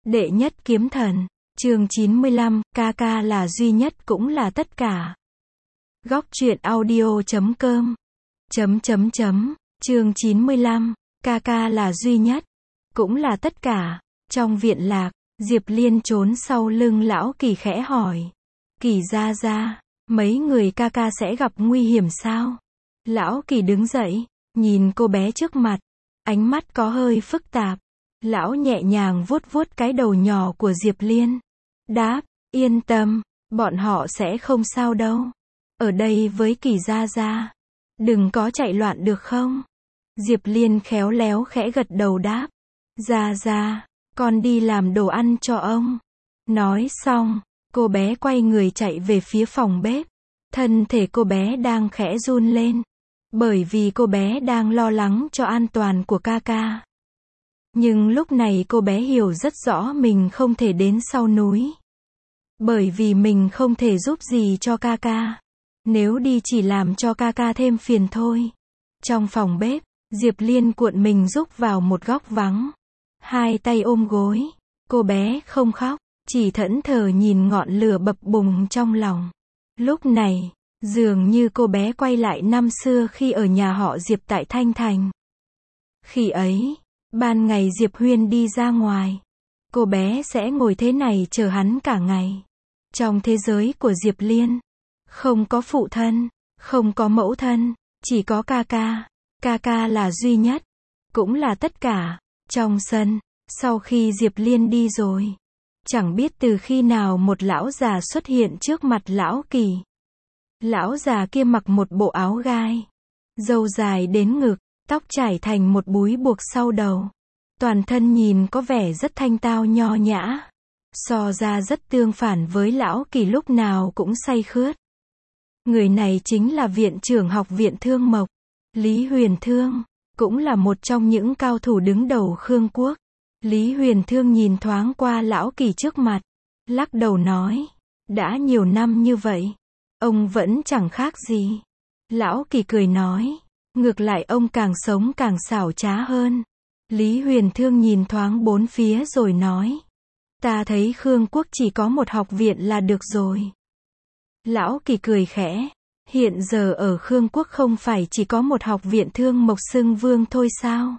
Đệ nhất kiếm thần, chương 95, ca ca là duy nhất cũng là tất cả. Góc truyện audio.com chương 95, ca ca là duy nhất, cũng là tất cả. Trong viện lạc, Diệp Liên trốn sau lưng lão Kỳ khẽ hỏi. Kỳ gia gia, mấy người ca ca sẽ gặp nguy hiểm sao? Lão Kỳ đứng dậy, nhìn cô bé trước mặt, ánh mắt có hơi phức tạp. Lão nhẹ nhàng vuốt vuốt cái đầu nhỏ của Diệp Liên. Đáp, yên tâm, bọn họ sẽ không sao đâu. Ở đây với Kỳ gia gia, đừng có chạy loạn được không? Diệp Liên khéo léo khẽ gật đầu đáp. Gia gia, con đi làm đồ ăn cho ông. Nói xong, cô bé quay người chạy về phía phòng bếp. Thân thể cô bé đang khẽ run lên, bởi vì cô bé đang lo lắng cho an toàn của ca ca. Nhưng lúc này cô bé hiểu rất rõ mình không thể đến sau núi. Bởi vì mình không thể giúp gì cho ca ca. Nếu đi chỉ làm cho ca ca thêm phiền thôi. Trong phòng bếp, Diệp Liên cuộn mình rúc vào một góc vắng. Hai tay ôm gối. Cô bé không khóc, chỉ thẫn thờ nhìn ngọn lửa bập bùng trong lòng. Lúc này, dường như cô bé quay lại năm xưa khi ở nhà họ Diệp tại Thanh Thành. Khi ấy, ban ngày Diệp Huyên đi ra ngoài, cô bé sẽ ngồi thế này chờ hắn cả ngày. Trong thế giới của Diệp Liên, không có phụ thân, không có mẫu thân, chỉ có ca ca. Ca ca là duy nhất, cũng là tất cả. Trong sân, sau khi Diệp Liên đi rồi, chẳng biết từ khi nào một lão già xuất hiện trước mặt lão Kỳ. Lão già kia mặc một bộ áo gai, râu dài đến ngực, tóc trải thành một búi buộc sau đầu. Toàn thân nhìn có vẻ rất thanh tao nho nhã. So ra rất tương phản với lão Kỳ lúc nào cũng say khướt. Người này chính là viện trưởng học viện Thương Mộc, Lý Huyền Thương, cũng là một trong những cao thủ đứng đầu Khương Quốc. Lý Huyền Thương nhìn thoáng qua lão Kỳ trước mặt, lắc đầu nói, đã nhiều năm như vậy, ông vẫn chẳng khác gì. Lão Kỳ cười nói, ngược lại ông càng sống càng xảo trá hơn. Lý Huyền Thương nhìn thoáng bốn phía rồi nói, ta thấy Khương Quốc chỉ có một học viện là được rồi. Lão Kỳ cười khẽ, hiện giờ ở Khương Quốc không phải chỉ có một học viện Thương Mộc xưng vương thôi sao?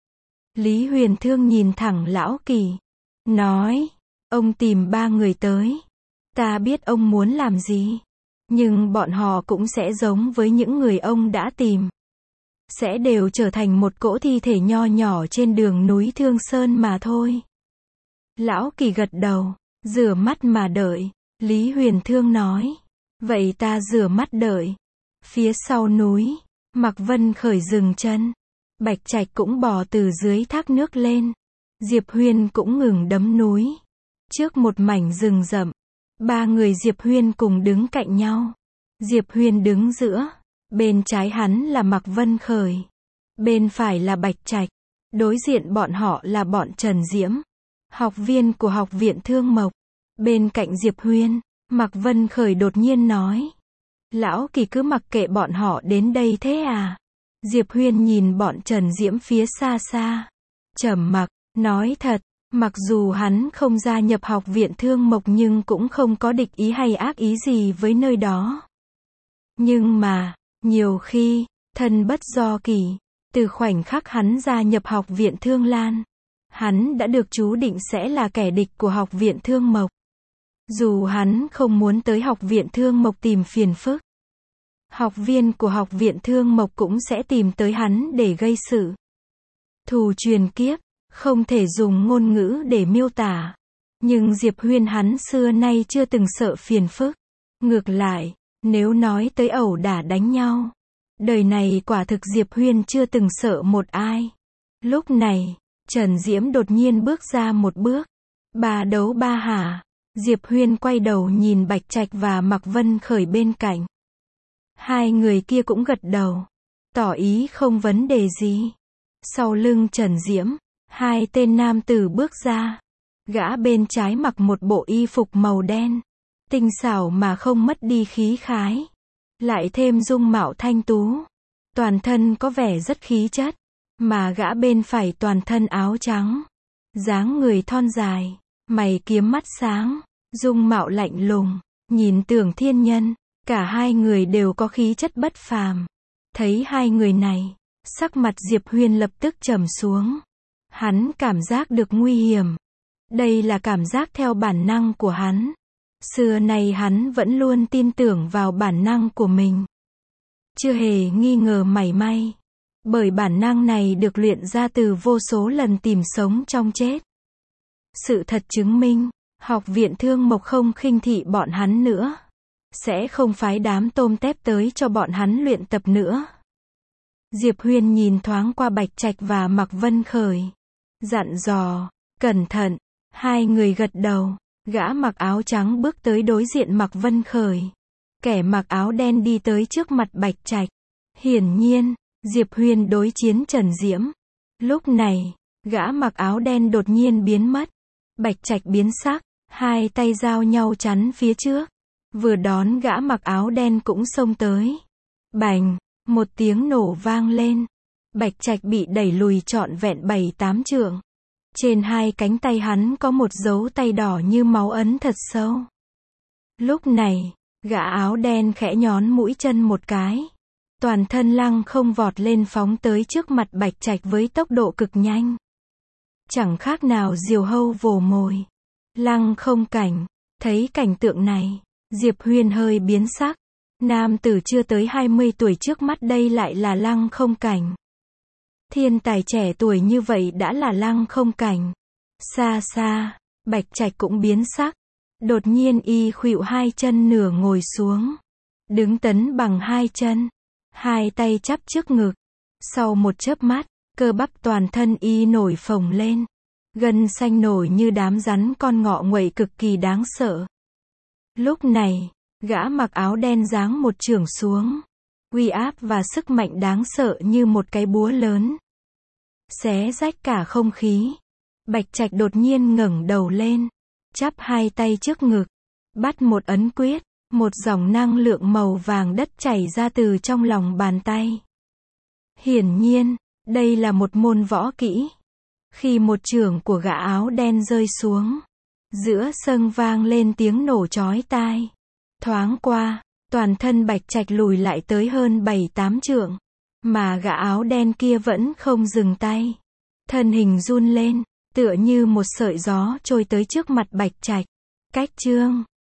Lý Huyền Thương nhìn thẳng lão Kỳ, nói, ông tìm ba người tới. Ta biết ông muốn làm gì, nhưng bọn họ cũng sẽ giống với những người ông đã tìm. Sẽ đều trở thành một cỗ thi thể nho nhỏ trên đường núi Thương Sơn mà thôi. Lão Kỳ gật đầu, rửa mắt mà đợi. Lý Huyền Thương nói, vậy ta rửa mắt đợi. Phía sau núi, Mạc Vân Khởi dừng chân. Bạch Trạch cũng bò từ dưới thác nước lên. Diệp Huyên cũng ngừng đấm núi. Trước một mảnh rừng rậm, ba người Diệp Huyên cùng đứng cạnh nhau. Diệp Huyên đứng giữa, bên trái hắn là Mạc Vân Khởi, bên phải là Bạch Trạch, đối diện bọn họ là bọn Trần Diễm, học viên của học viện Thương Mộc. Bên cạnh Diệp Huyên, Mạc Vân Khởi đột nhiên nói, lão Kỳ cứ mặc kệ bọn họ đến đây thế à? Diệp Huyên nhìn bọn Trần Diễm phía xa xa, trầm mặc, nói thật, mặc dù hắn không gia nhập học viện Thương Mộc nhưng cũng không có địch ý hay ác ý gì với nơi đó. Nhưng mà, nhiều khi, thân bất do kỷ, từ khoảnh khắc hắn gia nhập học viện Thương Lan, hắn đã được chú định sẽ là kẻ địch của học viện Thương Mộc. Dù hắn không muốn tới học viện Thương Mộc tìm phiền phức, học viên của học viện Thương Mộc cũng sẽ tìm tới hắn để gây sự. Thù truyền kiếp, không thể dùng ngôn ngữ để miêu tả. Nhưng Diệp Huyên hắn xưa nay chưa từng sợ phiền phức. Ngược lại, nếu nói tới ẩu đả đánh nhau, đời này quả thực Diệp Huyên chưa từng sợ một ai. Lúc này, Trần Diễm đột nhiên bước ra một bước. Ba đấu ba hả? Diệp Huyên quay đầu nhìn Bạch Trạch và Mạc Vân Khởi bên cạnh. Hai người kia cũng gật đầu, tỏ ý không vấn đề gì. Sau lưng Trần Diễm, hai tên nam tử bước ra. Gã bên trái mặc một bộ y phục màu đen, tinh xảo mà không mất đi khí khái, lại thêm dung mạo thanh tú, toàn thân có vẻ rất khí chất. Mà gã bên phải toàn thân áo trắng, dáng người thon dài, Mày kiếm mắt sáng, dung mạo lạnh lùng, nhìn Tưởng Thiên Nhân, cả hai người đều có khí chất bất phàm. Thấy hai người này, sắc mặt Diệp Huyền lập tức trầm xuống. Hắn cảm giác được nguy hiểm. Đây là cảm giác theo bản năng của hắn. Xưa nay hắn vẫn luôn tin tưởng vào bản năng của mình. Chưa hề nghi ngờ mảy may. Bởi bản năng này được luyện ra từ vô số lần tìm sống trong chết. Sự thật chứng minh, học viện Thương Mộc không khinh thị bọn hắn nữa. Sẽ không phái đám tôm tép tới cho bọn hắn luyện tập nữa. Diệp Huyền nhìn thoáng qua Bạch Trạch và Mạc Vân Khởi. Dặn dò, cẩn thận, hai người gật đầu. Gã mặc áo trắng bước tới đối diện Mạc Vân Khởi. Kẻ mặc áo đen đi tới trước mặt Bạch Trạch. Hiển nhiên, Diệp Huyền đối chiến Trần Diễm. Lúc này, gã mặc áo đen đột nhiên biến mất. Bạch Trạch biến sắc, hai tay giao nhau chắn phía trước. Vừa đón gã mặc áo đen cũng xông tới. Bành, một tiếng nổ vang lên. Bạch Trạch bị đẩy lùi trọn vẹn 7-8 trượng. Trên hai cánh tay hắn có một dấu tay đỏ như máu ấn thật sâu. Lúc này, gã áo đen khẽ nhón mũi chân một cái. Toàn thân Lăng Không vọt lên phóng tới trước mặt Bạch Trạch với tốc độ cực nhanh. Chẳng khác nào diều hâu vồ mồi. Lăng Không cảnh, thấy cảnh tượng này, Diệp Huyền hơi biến sắc. Nam tử chưa tới 20 tuổi trước mắt đây lại là Lăng Không cảnh. Thiên tài trẻ tuổi như vậy đã là Lăng Không cảnh. Xa xa, Bạch Trạch cũng biến sắc. Đột nhiên y khuỵu hai chân nửa ngồi xuống. Đứng tấn bằng hai chân. Hai tay chắp trước ngực. Sau một chớp mắt, cơ bắp toàn thân y nổi phồng lên. Gân xanh nổi như đám rắn con ngọ nguậy cực kỳ đáng sợ. Lúc này, gã mặc áo đen giáng một chưởng xuống. Uy áp và sức mạnh đáng sợ như một cái búa lớn. Xé rách cả không khí. Bạch Trạch đột nhiên ngẩng đầu lên. Chắp hai tay trước ngực. Bắt một ấn quyết. Một dòng năng lượng màu vàng đất chảy ra từ trong lòng bàn tay. Hiển nhiên, đây là một môn võ kỹ. Khi một chưởng của gã áo đen rơi xuống, giữa sân vang lên tiếng nổ chói tai. Thoáng qua, toàn thân Bạch Trạch lùi lại tới hơn 7-8 trượng. Mà gã áo đen kia vẫn không dừng tay. Thân hình run lên, tựa như một sợi gió trôi tới trước mặt Bạch Trạch. Cách chương